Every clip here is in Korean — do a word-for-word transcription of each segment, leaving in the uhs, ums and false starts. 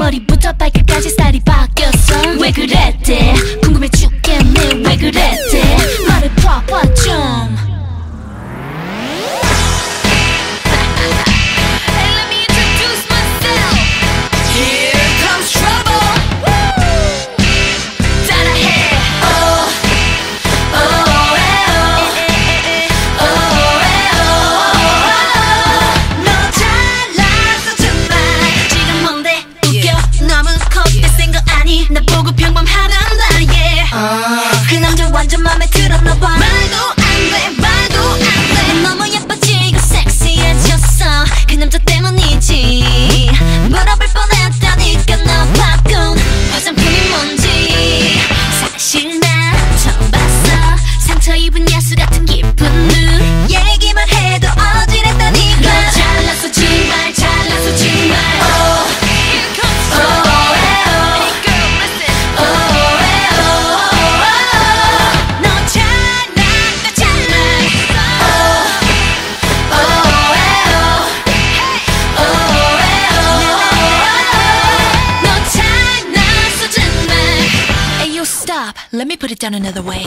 머리부터 발끝까지 스타일이 바뀌었어. 왜 그랬대? 궁금해 죽겠네. 왜 그랬대? 말해봐봐 좀. 나 보고 평범하단 말이야. uh. 그 남자 완전 맘에 들었나봐. 말도 안돼 말도 안돼. 너무 예뻐지고 섹시해졌어. 그 남자 때문이지. 물어볼 뻔했다니까 너 바꾼 화장품이 뭔지. 사실 나 처음 봤어. 상처 입은 야수 같은 기쁜 눈. 얘기만 해도 어지럽다니까. 너 잘났어 정말 잘났어 정말. oh. Let me put it down another way.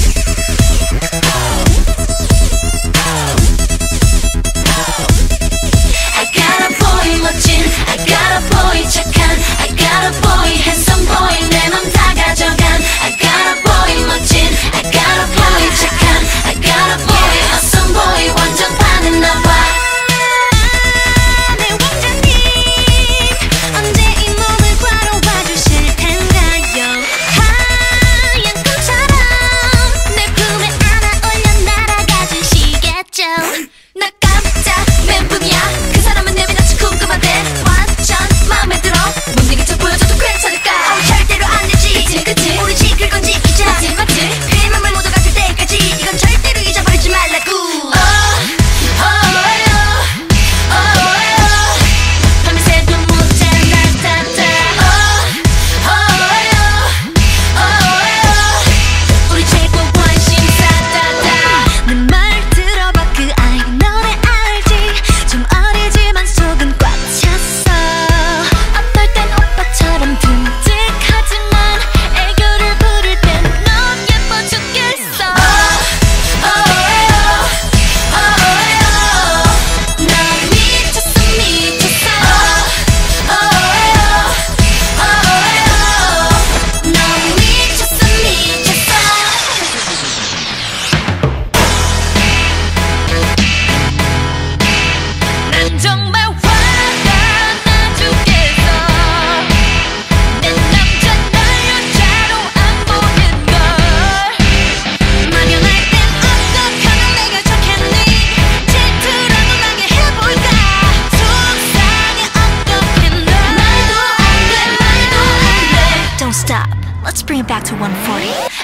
I got a boy 멋진, I got a boy 착한, I got a boy handsome boy 내 맘 다 가져간. I got a boy 멋진, I got a boy 착한, I got a boy awesome boy 완전 반했나봐. 나 깜짝 멘붕이야. 그 사람은 내 미나치 궁금한데 완전 마음에 들어. 몸되게 쳐 보여줘도 괜찮을까. 어, 절대로 안 되지. 그치 그치 우리 지킬 건 지키자. 맞지 맞지 그의 맘을 모두 갔을 때까지 이건 절대로 잊어버리지 말라고. oh, oh, oh, oh. 밤새도 못 자 나타타. oh, oh, oh, oh. 우리 최고 관심 사다다. 내 말 들어봐 그 아이 너네 알지. 좀 어리지만 속은 꽉 찼어. 어떨 땐 오빠처럼 듬직하지만 애교를 부릴 땐 넌 예뻐 죽겠어. oh, oh, oh, oh. 난 미쳤어 미쳤어. oh, oh, oh, oh. 난 미쳤어 미쳤어. 난 정말 화가 나 죽겠어. 내 남자 널 여자로 안 보는걸. 만연할 땐 어떡하면 내가 좋겠니. 질투라도 나게 해볼까. 속상해 어떡해 널. 말도 안돼 말도 안돼. Don't stop, let's bring it back to one forty.